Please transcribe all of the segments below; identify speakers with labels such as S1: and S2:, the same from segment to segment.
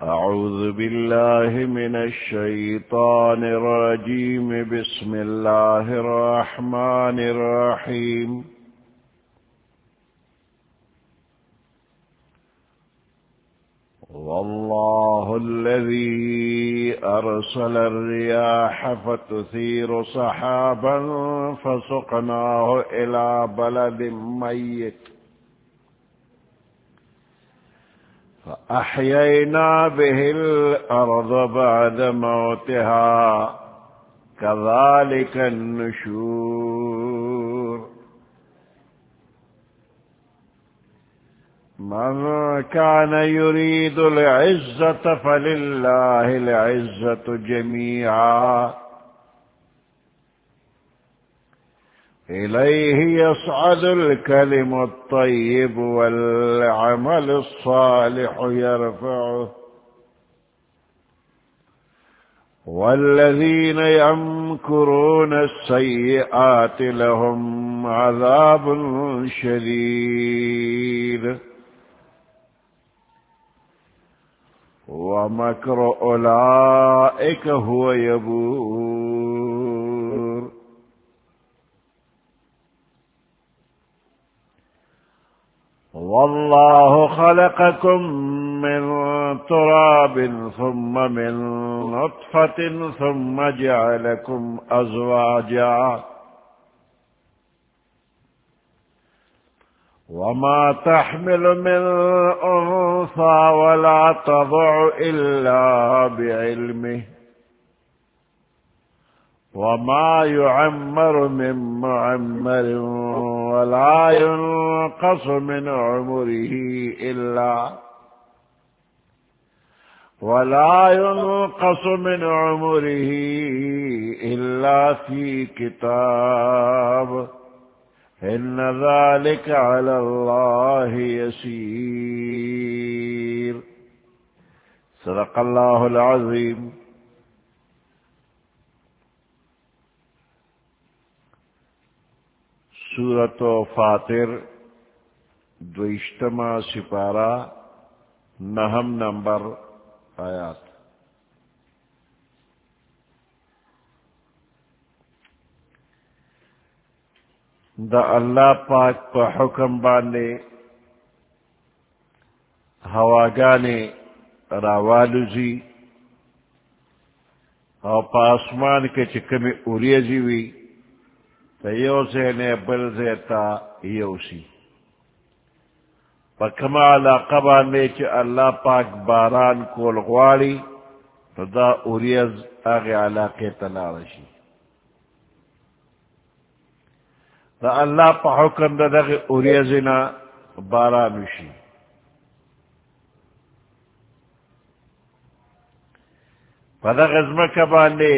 S1: أعوذ بالله من الشيطان الرجيم. بسم الله الرحمن الرحيم. والله الذي أرسل الرياح فتثير سحابا فسقناه إلى بلد ميت فأحيينا به الأرض بعد موتها كذلك النشور. من كان يريد العزة فلله العزة جميعا إليه يصعد الكلم الطيب والعمل الصالح يرفعه والذين يمكرون السيئات لهم عذاب شديد ومكر أولئك هو يبور. والله خلقكم من تراب ثم من نطفة ثم جعلكم أزواجا وما تحمل من أنثى ولا تضع إلا بعلمه وما يعمر من معمر ولا ينقص من عمره إلا في كتاب إن ذلك على الله يسير. صدق الله العظيم. سورة فاطر دوشتما سپارہ نہم نمبر آیات. دا اللہ پاک پا حکم باندے ہواگانے راوالوزی او پا آسمان کے چکمی اوریزی وی تا یو زینے بل زیتا یوسی پا کما علاقہ باندے چی اللہ پاک باران کول غواری تو دا اوریز آغی علاقے تلارشی. دا اللہ پا حکم دا دغی اوریزنا بارانوشی. پا دا غزمکہ باندے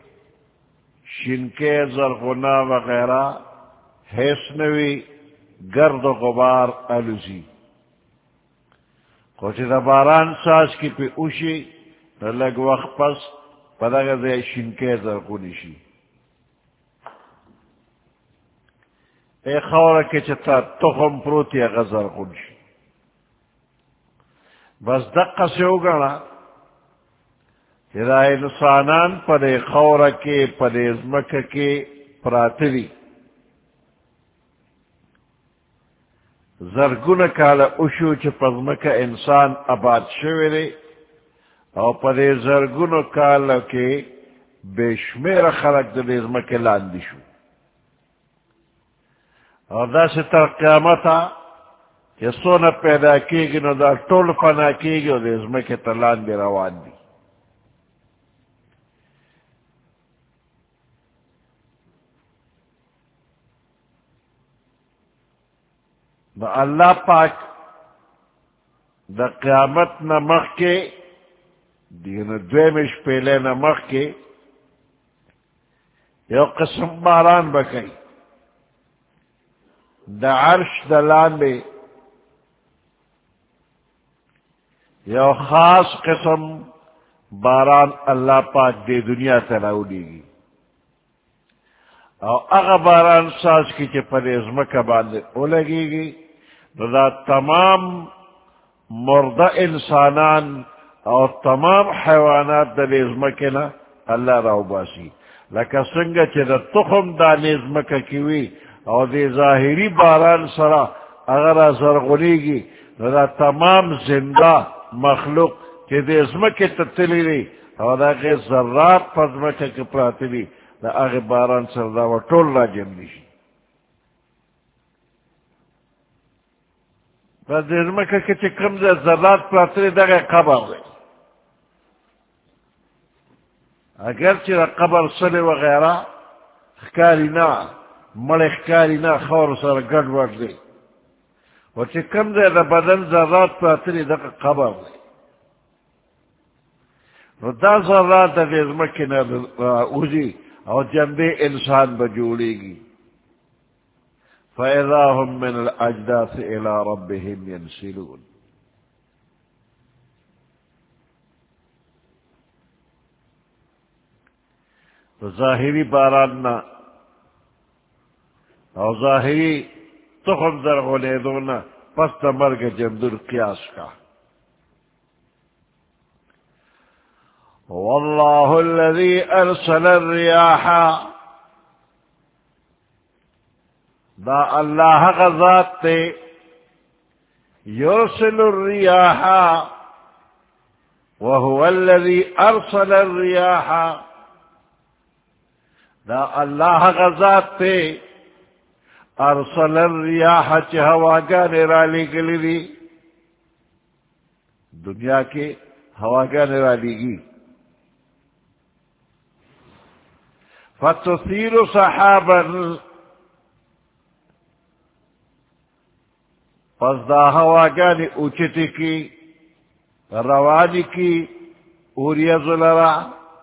S1: شنکے زرغنا وغیرہ حیثنوی گرد و غبار علوزی خوچی دا باران ساز کی پی اوشی لگ وقت پس پا دا غزے شنکے زرغنی شی. اے خورا کے چتا تخم پروتی غزر خونش بس دقا سے اگانا جدا انسانان پدے خورا کے پدے ازمک کے پراتری زرگون کالا اشو چھ پزمک انسان آباد شویرے او پدے زرگون کالا کے بے شمیر خلق دے ازمک لاندی شو اور دا سے تر قیامتا کہ سونا پیدا کی گی نو دا ٹول فنا کی گی اور اس میں کے تلان بھی روان دی. دا اللہ پاک دا قیامت نمخ کے دیگن دویمش پیلے نمخ کے یو قسم باران بکئی دا عرش دلان بے یو خاص قسم باران اللہ پاک دے دنیا تلاؤ گی او اغا باران ساز کی چے پر ازمکہ باندے او لگی گی دا تمام مردہ انسانان اور تمام حیوانات دا ازمکنا اللہ راو باسی لکا سنگا چی دا تخم دا ازمکا کیوی اور دا ظاہری باران سرا اگر زرغنیگی دا تمام زندہ مخلوق چی دا ازمکی تتلی لی اور دا غیر ذرات پزمکا کی پراتلی دا اغی باران سر دا و طول را جمعیشی دا ازمکا کی چی کم دا ذرات پراتلی دا غیر قبر دی اگر چی دا قبر صلی وغیرہ خکاری نا مڑ خکاری نا خور سر گڑ وڑ دی و چی کم دا بدن ذرات پراتلی دا قبر دی نو دا ذرات دا ازمکی نا اوزی اور جنبے انسان بجوڑے گی فَإِذَا هُمْ مِنَ الْأَجْدَاثِ إِلَىٰ رَبِّهِمْ يَنْسِلُونَ تو ظاہری باراننا اور ظاہری تخم درغنے دونا پس تا مرگ جمدر قیاس کا واللہ الذی ارسل الریاح دا اللہ غزات تے یرسل الریاح وهو الذی ارسل الریاح دا اللہ غزات تے ارسل الریاح چی ہواگان رالی گلی دی دنیا کے ہواگان رالی گی فتثیر صحابا پس دا ہواگان اوچتی کی روانی کی اوریز لرا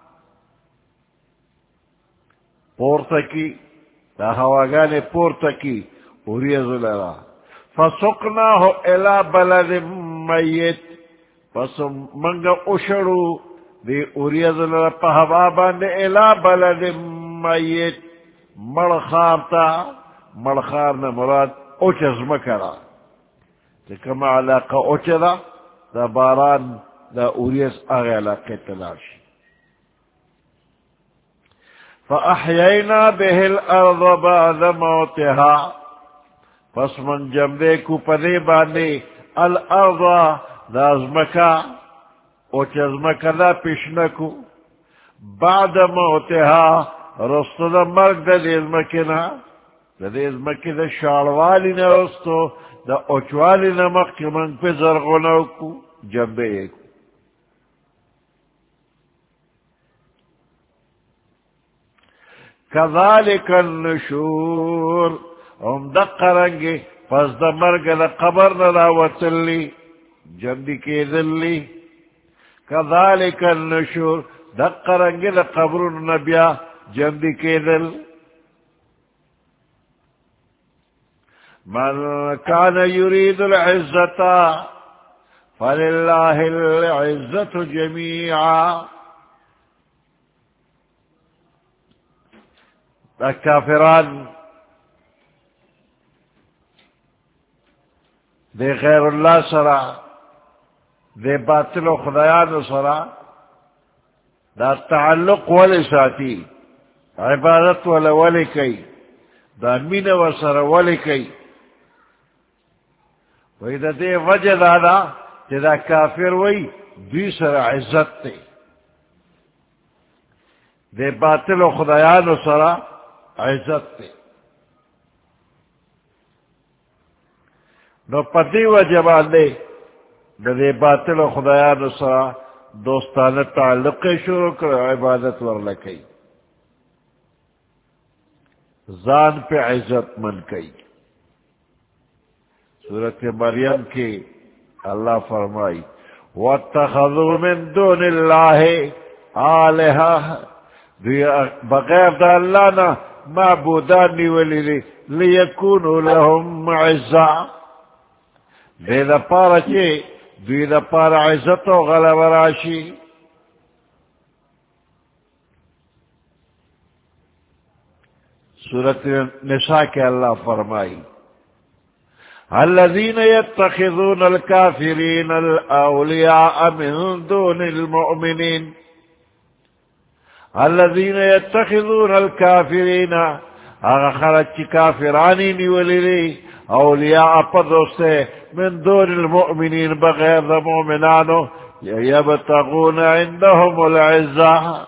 S1: پورتا کی دا ہواگان پورتا کی اوریز لرا فسقناہ الى بلد میت پس منگا اشڑو دی اوریز لرا پہبابان الى بلد میت مڑخارتا مڑخارنا مراد اوچز مکرا کما علاقہ اوچدا دا باران دا اوریز آغی علاقہ تلاشی فأحیینا به الارض بعد موتها پس من جمدے کو پدے باندے الارض دا ازمکا اوچ ازمکا دا پیشنکو بعد موتها رست دا مرگ دا دیزمکینا دا دیزمکی دا شاروالی نا رستو دا اوچوالی نا مقی من پی زرغنو کو جمدے ایکو کذالک النشور ام دقرنگی پس دا مرگ دا قبر نراوتلی جمدی کی دلی کذالک النشور دقرنگی دا قبر نبیا جمدی کی دل من کان یرید العزتا فللہ العزت جمیعا دا کافران دے غیر اللہ سرا دے باطل و خدایان سرا دا تعلق ولی ساتی عبادت ولی کئی دا مین و سر ولی کئی وی دا دے وجہ دادا کہ دا کافر وی دوی سر عزت تے دے باطل و خدایان سرا عزت تے نو پتی و جبان دے دے باطل و خدایان سرا دوستانہ تعلق شروع کر عبادت ورلکی زان پہ عزت من کئی سورۃ مریم کی اللہ فرمائی وَاتَّخَذُوا مِن دُونِ اللَّهِ آلِهَةً بغیر دا اللہ نا معبودان نیولی لیکونوا لهم عزا دے دا پارا چے دوی دا پارا عزت و غلب راشی سورۃ نساء کے اللہ فرمائی الذين يتخذون الكافرين الأولياء من دون المؤمنين الذين يتخذون الكافرين خلق كافراني نولي اولیاء پدوستے من دون المؤمنین بغیر مومنانو یبتغون عندهم العزة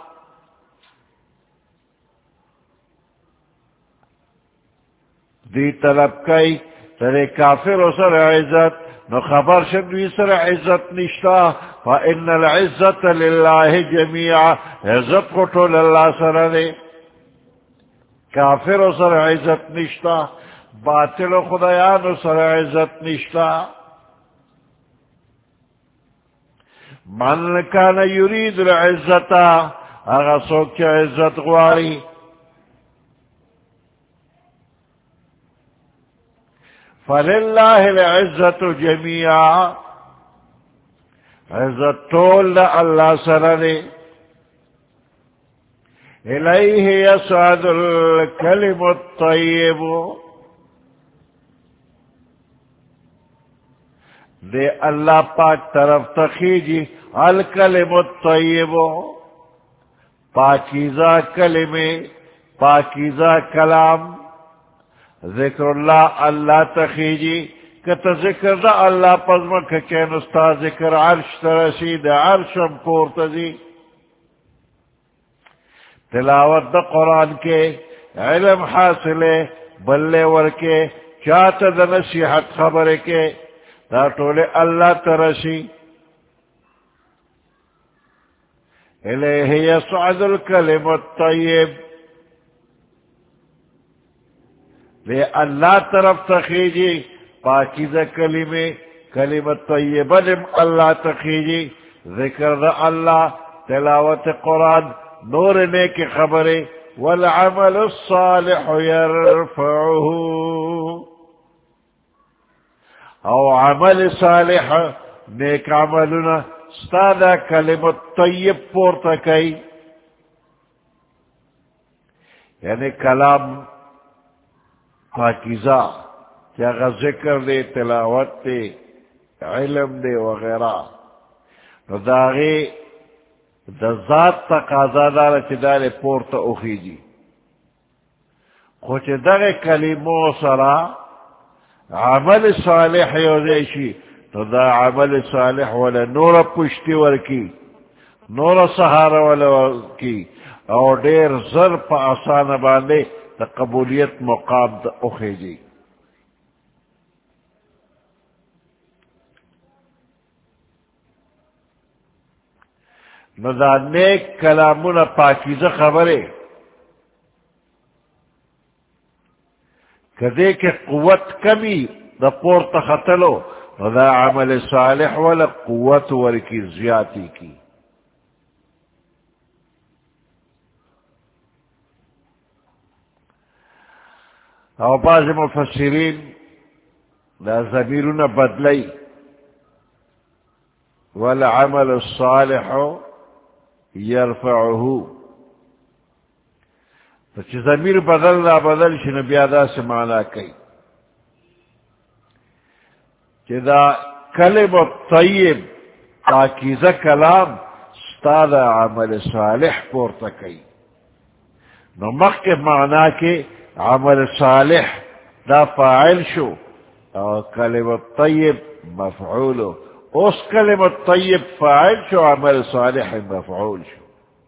S1: دی طلب کئی ترے کافر سر عزت نو خبر شدوی سر عزت نشتا فإن العزة للہ جميعا عزت کو اللہ سر دے کافر سر عزت نشتا باطل و خدایان سر عزت نشتا من کان یرید العزتا اغا سوک عزت غواری فللہ العزت جميعا عزت طول اللہ سرنے الیہ یسعد الکلم الطیب دے اللہ پاک طرف تخیجی الکلم الطیب پاکیزہ کلمے پاکیزہ کلام ذکر اللہ اللہ تخیجی کتا ذکر دا اللہ پزمک کین استا ذکر عرش ترسید عرشم پورتزی تلاوت دا قرآن کے علم حاصلے بلے ورکے چاہتا دا نصیحت خبر کے دا طول اللہ ترسی الیہ یسعد الکلم الطیب لے اللہ طرف تخیجی پاکیزہ کلمے کلمت طیبہ لم اللہ تخیجی ذکر دا اللہ تلاوت قرآن نور نیک خبرے والعمل الصالح يرفعه او عمل صالح نیک عملنا استادا کلمت طیب پورتا کئی یعنی کلام پاکیزہ کیا غا ذکر دے تلاوت دے علم دے وغیرہ نو داغی دا ذات تقاضا دارا چی دارے پورتا اخیجی خوچ داغی کلمو سرا عمل صالح یوزیشی تو دا عمل صالح والا نور پشتی ورکی نور سہارا والا ورکی اور دیر زر پا آسان باندے دا قبولیت مقام دا اخیجی نو دا نیک کلامون پاکیزہ خبرے کدے کے قوت کمی دا پورت خطلو نو دا عمل صالح والا قوت ورکی زیادی کی او بعض مفسرین دا ضمیرون بدلی والعمل الصالح یرفعه تو چی ضمیر بدل دا بدل شنو بیادا سے معنی کئی چی دا کلم طیب پاکیزہ کلام ستا دا عمل صالح پورتا کئی نو مخی معنی کے عمل صالح دا فاعل شو او کلم طیب مفعولو اس کلم طیب فاعل شو عمل صالح مفعول شو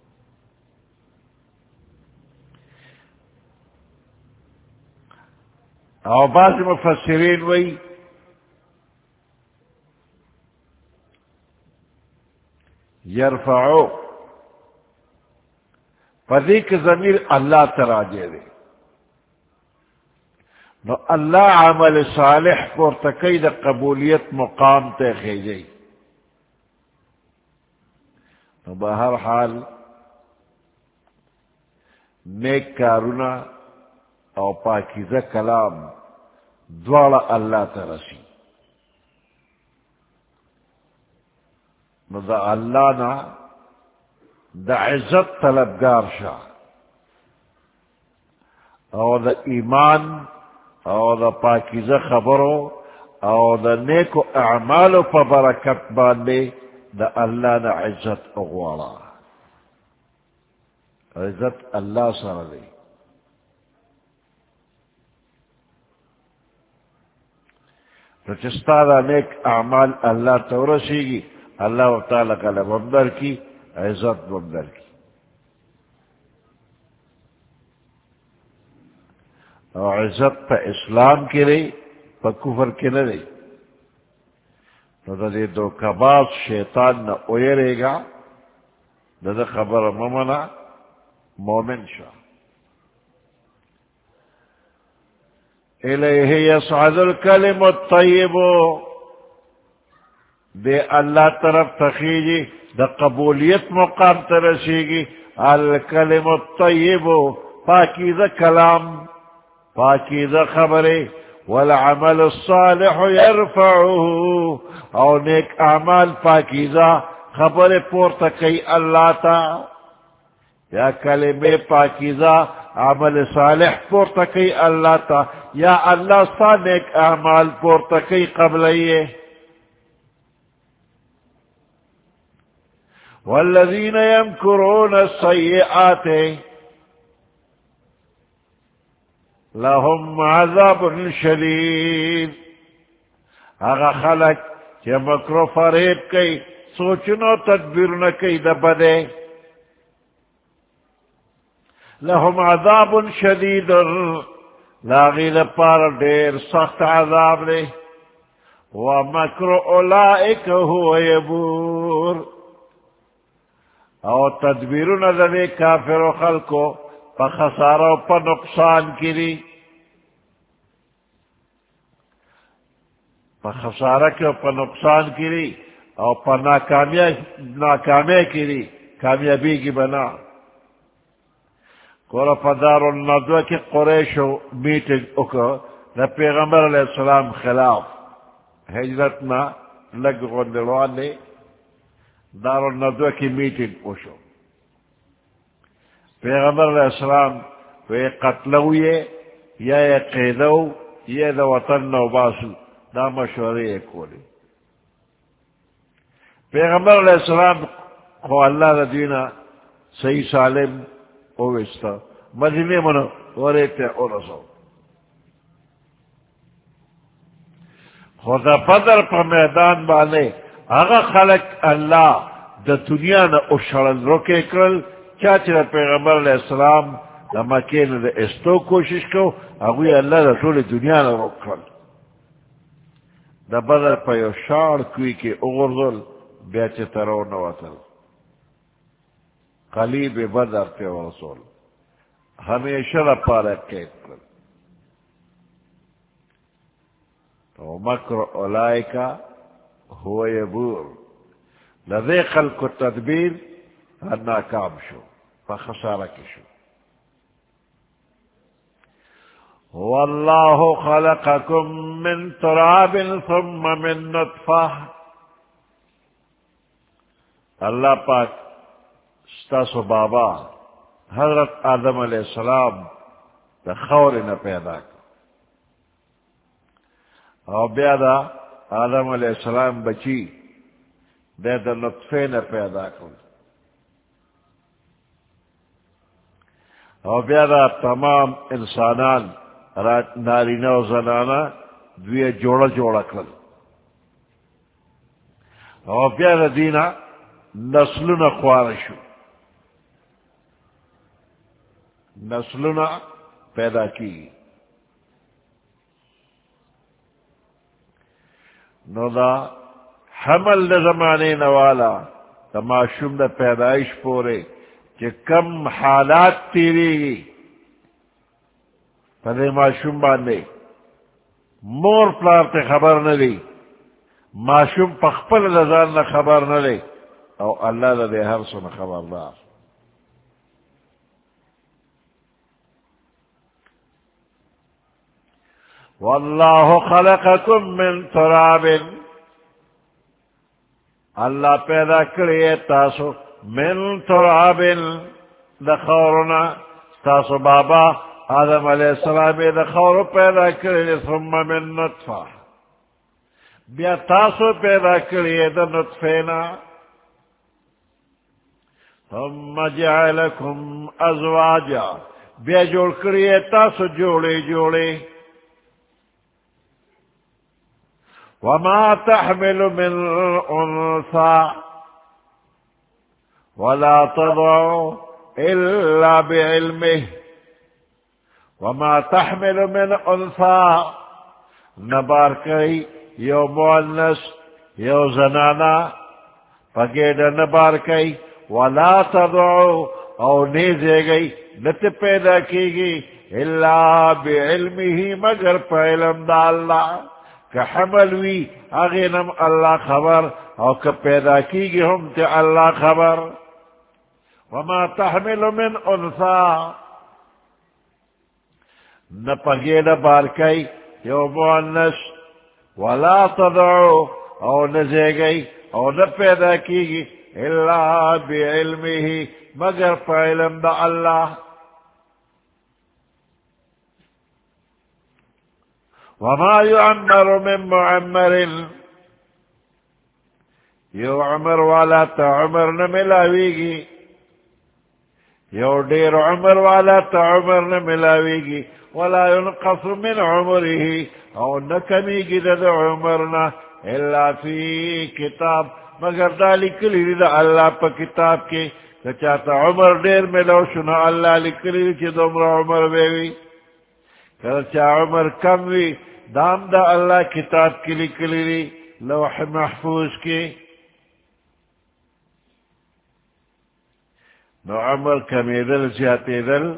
S1: او بعض مفسرین وی یرفعو فدیک ضمیر اللہ تراجے دے نو اللہ عمل صالح پورتکی دا قبولیت مقام تے خیجئی نو بہر حال نیک کارونا او پاکیزہ کلام دوڑا اللہ ترسی نو دا اللہ نا دا عزت طلبگار شا او دا ایمان او دا پاکیزہ خبرو او دا نیکو اعمالو پا برکت باندے دا اللہ نا عزت اغوارا. عزت اللہ سر دے. تو چستا دا نیک اعمال اللہ تورسی گی اللہ تعالیٰ کا لبندر کی عزت بندر کی. اور عزت پہ اسلام کی رہی پہ کفر کی نہ رہی. تو دے دو کباز شیطان نہ اوئے رہے گا دا خبر ممنا مومن شاہ. الیہ یصعد الکلم الطیب دے اللہ طرف تخیجی دا قبولیت مقام ترسیگی الکلم الطیب پاکیزہ کلام پاکیزہ خبرے والعمل الصالح يرفعه او نیک اعمال پاکیزہ خبر پورتا کئی اللہ تا یا کلمہ پاکیزہ عمل صالح پورتا کئی اللہ تا یا اللہ سا نیک اعمال پورتا کئی قبلئیے. والذین یمکرون السیئات لهم عذاب شدید اگا خلق چی مکر و فریب کئی سوچنو تدبیر نکی دبدے لهم عذاب شدید لاغی لپار دیر سخت عذاب لے ومکر اولائک هو یبور او تدبیرون دے کافر و خلقو پا خسارہ و پا نقصان کری پا خسارہ کے پا نقصان کری او پا ناکامی کری کامیابی کی بنا. کورا پا دار الندوہ کی قریشو میٹنگ اکر دا پیغمبر علیہ السلام خلاف ہجرتنا لگ غندلوان نے دار الندوہ کی میٹنگ اوشو. پیغمبر علیہ السلام وہ قتلو یا قیدو یا دا وطن نو باسو دا مشورے کولی. پیغمبر علیہ السلام خو اللہ دا دینا صحیح سالم اوستا مدینے منو ورے اورسو. خدا بدر پا میدان بانے آغا خلق اللہ دا دنیا نا اشارن روکے کرل چاچر پیغمبر علیہ السلام دا مکین دا استو کوشش کو اگوی اللہ دا طول دنیا نا روک کرل. دا بدر پا یو شار کوئی کے اغرزل بیچ ترو نواتل قلیب بدر تے ورسول ہمیشہ دا پارا قید کرل. تو مکر اولائکا ہوا یبور لذے خلق تدبیر ناکام شو فخسارہ کی شو. واللہ خلقکم من تراب ثم من نطفہ اللہ پاک ستاسو بابا حضرت آدم علیہ السلام دا خور نہ پیدا کر اور بیادا آدم علیہ السلام بچی دے دا نطفے نہ پیدا کر اور بیادا تمام انسانان نارینہ و زنانہ دوی جوڑا جوڑا کر اور بیادا دینا نسلنا خوارشو نسلنا پیدا کی. نو دا حمل دا زمانے نوالا دا معشوم دا پیدائش پورے کہ کم حالات تیری گی پدے معشوم باندے مور پلار تے خبر نہ لی معشوم پخپل لزان نہ خبر نہ لے او اللہ دا دے ہر سن خبردار. واللہ خلقکم من تراب اللہ پیدا کریے تاسو من تراب دخورنا تاسو بابا آدم علیہ السلام دخور پیدا کریے ثم من نطفہ بیا تاسو پیدا کریے دا نطفینا ثم جعلکم ازواجا بیا جوڑ کریے تاسو جوڑے جوڑے وما تحمل من انثى ولا تضع الا بعلمه وما تحمل من انثى نبار کئی یو مؤنث یو زنانا پگیڑ نبار کئی ولا تضع او نیزے گئی نت پیدا کی گئی الا بعلمه مگر پا علم دا اللہ کہ حمل وی اغینم اللہ خبر او کہ پیدا کی گی ہم تے اللہ خبر وما تحمل من انثى نپگیڑ بارکئی یو مؤنث ولا تضعو او نزے گئی او نپیدا کی گی الا بعلمه مگر پا علم دا اللہ وما يعمر من معمر یو عمر والا تا عمر نملاویگی یو دیر عمر والا تا عمر نملاویگی ولا ينقص من عمره او نکمیگی دا عمرنا الا فی کتاب مگر دا لکلی دا اللہ پا کتاب کے چاہتا عمر دیر ملو شنا اللہ لکلی چی دمرا عمر بیوی چاہ عمر کم وی دام دا اللہ کتاب کی لکلی لوح محفوظ کی نو عمر کمی دل زیادی دل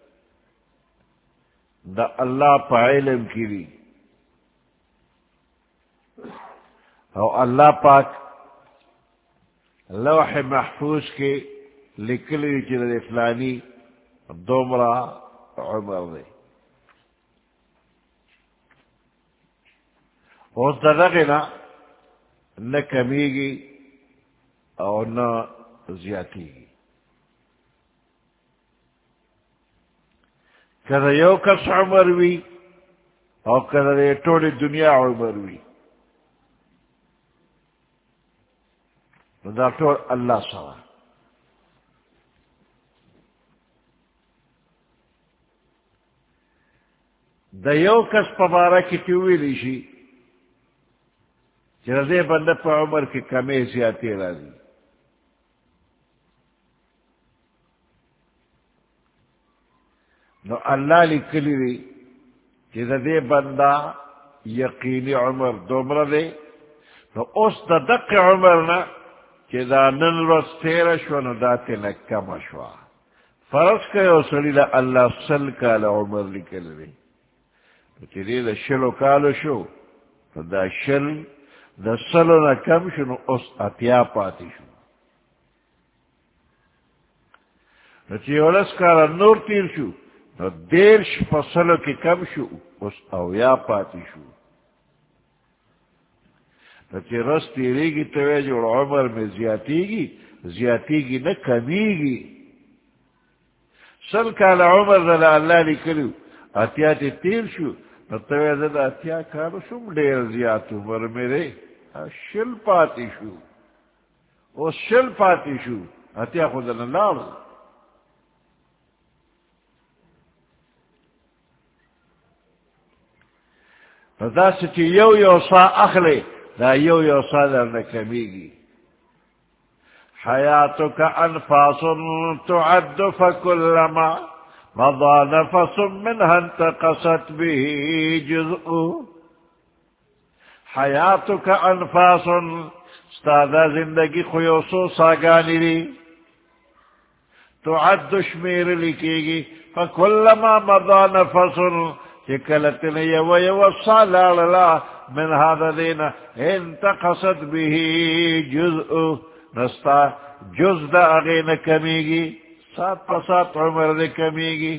S1: دا اللہ پا علم کی لی او اللہ پاک لوح محفوظ کے لکلی چیز فلانی دومرا عمر دے اس دغنا نہ کمی گی اور نہ زیادتی گی کدے یو کس عمر وی اور کدے ٹولی دنیا عمر وی دا ٹول اللہ سوا دا یو کس پبارا کی تیوی لیشی جردے بندہ پا عمر کی کمی زیادتی را دی نو اللہ لکلی دی جردے بندہ یقینی عمر دومرا دے نو اس دا دق عمرنا کہ دا نن روز تیرا شو نو دا تینا کم شوا فرض کئے او سلی دا اللہ سل کالا عمر لکل دی چی دی دا شلو کالو شو دا شل دا سلو نا کم شو نو اس اتیا پاتی شو نو چی اولس کالا نور تیر شو نو دیر فصلو کی کم شو اس اویا پاتی شو نو چی رس تیری گی توی جو عمر میں زیادتی گی نا کمی گی سل کالا عمر دا اللہ لکلو اتیا تی تیر شو نو توی دا اتیا کالو شو دیر زیادت عمر میرے شل پاتی شو او شل پاتی شو اتیا خودن اللہ دا سچی یو سا اخلے دا یو سا در نکمیگی حیاتک انفاس تعد فکلما مضى نفس منها انتقصت به جزء حیاتک انفاس استادا زندگی خیوسو ساگانی لی تعد شمیر لکیگی فکلما مضى نفس چکلتن یو سالاللا من هذا دین انتقصت به جزء نستا جز دا اغین کمیگی سات پسات عمر دے کمیگی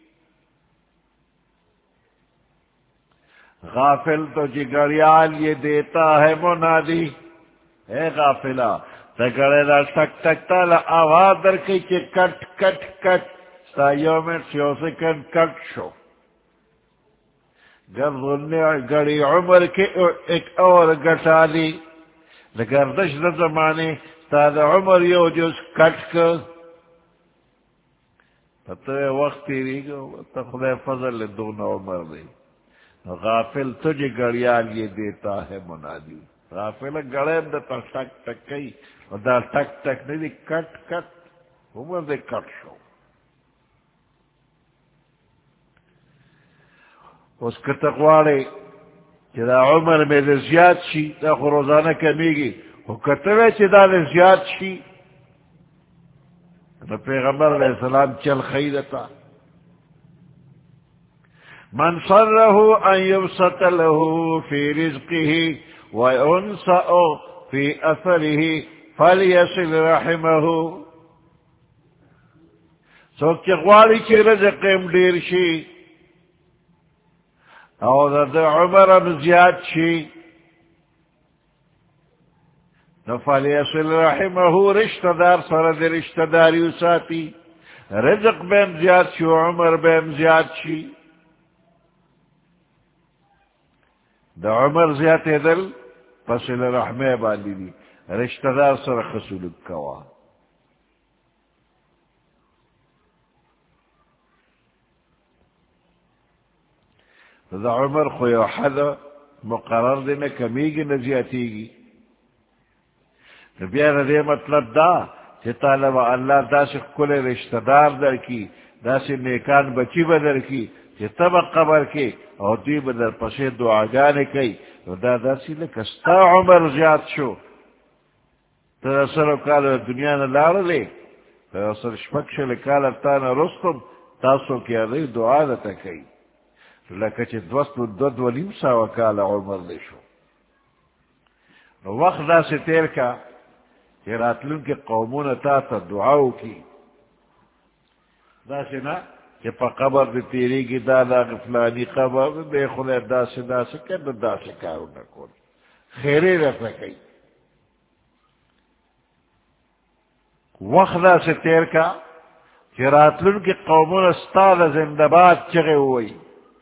S1: غافل تو جگریال یہ دیتا ہے منادی اے غافلہ تگڑے دا ٹک ٹک تالا آواز در کی چی کٹ کٹ کٹ ستا یومن سیو سکن کٹ شو گڑی عمر کے ایک اور گٹالی لگردش دا زمانے تا دا عمر یو جز کٹ کر تو وقت تیری گو تخلے فضل دون عمر دی غافل تجھے گڑیال یہ دیتا ہے منادی غافل گڑے دا ٹک ٹک کئی دا ٹک ٹک نہیں دی کٹ کٹ عمر دے کٹ شو اس کے تقوارے چدا عمر میں دے زیاد شی دا خو روزانہ کمیگی وہ کتوے چدا دے زیاد شی نو پیغمبر علیہ السلام چل خیدتا من صرہو ان یبسط لہو فی رزقہ وینسأ فی اثرہ فلیصل رحمہ سوک چغوالی چی رزقیم دیر شی او دا عمر اب زیاد شی فلیصل رحمہ رشتہ دار سرد رشتہ داری ساتی رزق بیم زیاد شی و عمر بیم زیاد شی دا عمر زیاد دل فصل رحمہ بالی دی رشتہ دار سر خسولک کوا دا عمر خوی حد مقرر دینا کمیگی نزیاتی گی بیان دے مطلب دا کہ طالب اللہ دا سے کل رشتہ دار در کی دا سے نیکان بچی بدر کی کہ تب قبر کے اور دی بدر پسے دعاگانے کئی دا سی لکستا عمر زیاد شو تا اثر کال دنیا نلار لے تا اثر شپکش لکال تانا رستم تاسو کیا دی دعا دتا کئی لکه چې دوست ولیم سا وکال عمر دے شو وقت دا سے تیر کا کہ راتلون کے قومون تا دعاو کی دا سے نا کہ پا قبر دی تیری کی دا فلانی قبر بے خدا دا سے کر دا سے کارو نکول خیرے رکھنا کئی وقت دا سے تیر کا کہ راتلون کے قومون استاد زندباد چگے ہوئی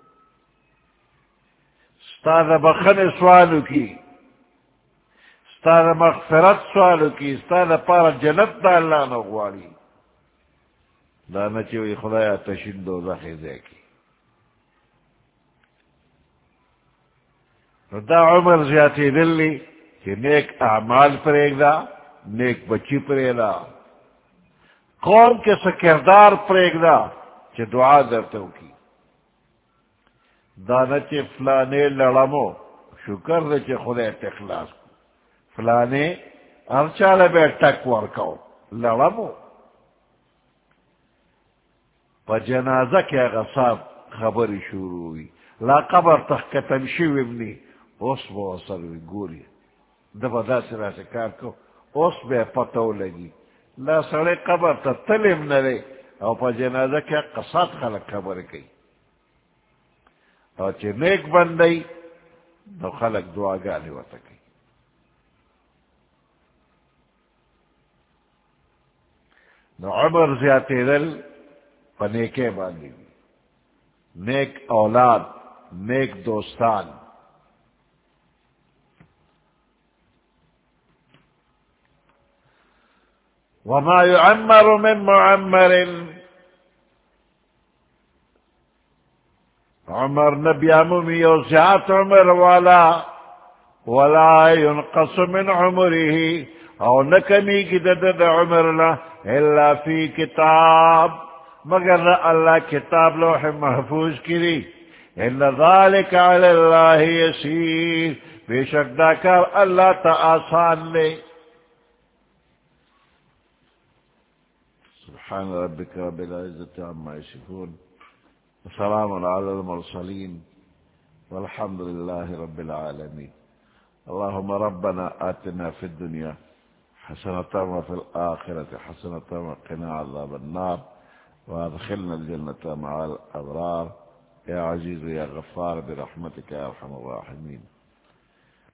S1: استاد بخن سوالو کی استاد مغفرت سوالو کی استاد پارا جنت دا اللہ نغواری دا نچوی خدایا تشندو زخی دے کی دا عمر زیادی دلی کہ نیک اعمال پر ایک دا نیک بچی پر ایک دا قوم کے سکردار پر ایک دا کہ دعا درتو کی دانا چے فلانے لڑمو شکر دے چے خدا تخلاص کو فلانے ارچال بے ٹک ورکو لڑمو پا جنازہ کیا غصاب خبری شروع ہوئی لا قبر تخکتن شیو ابنی اس با اثر ہوئی گوری دبا دا سرا سے کار کو اس بے پتو لگی لا سڑے قبر تا تلیم نرے او پا جنازہ کیا قصاد خلق خبر کئی اور چے نیک بندئی نو خلق دعا گانے وطکی نو عمر زیادی دل پا نیکے باندی نیک اولاد نیک دوستان وما يعمر من معمر عمر نبی عمومی وزیات عمر ولا ينقص من عمره او نکمی کی دد عمر لا الا فی کتاب مگر اللہ کتاب لوح محفوظ کری الا ذالک علی اللہ یسیر بے شک دا کار اللہ تا آسان لے سبحان ربک رب العزت عما یصفون وسلام على المرسلين والحمد لله رب العالمين اللهم ربنا آتنا في الدنيا حسنة وفي الآخرة حسنة وقنا عذاب النار وادخلنا الجنة مع الأبرار يا عزيز يا غفار برحمتك يا أرحم الراحمين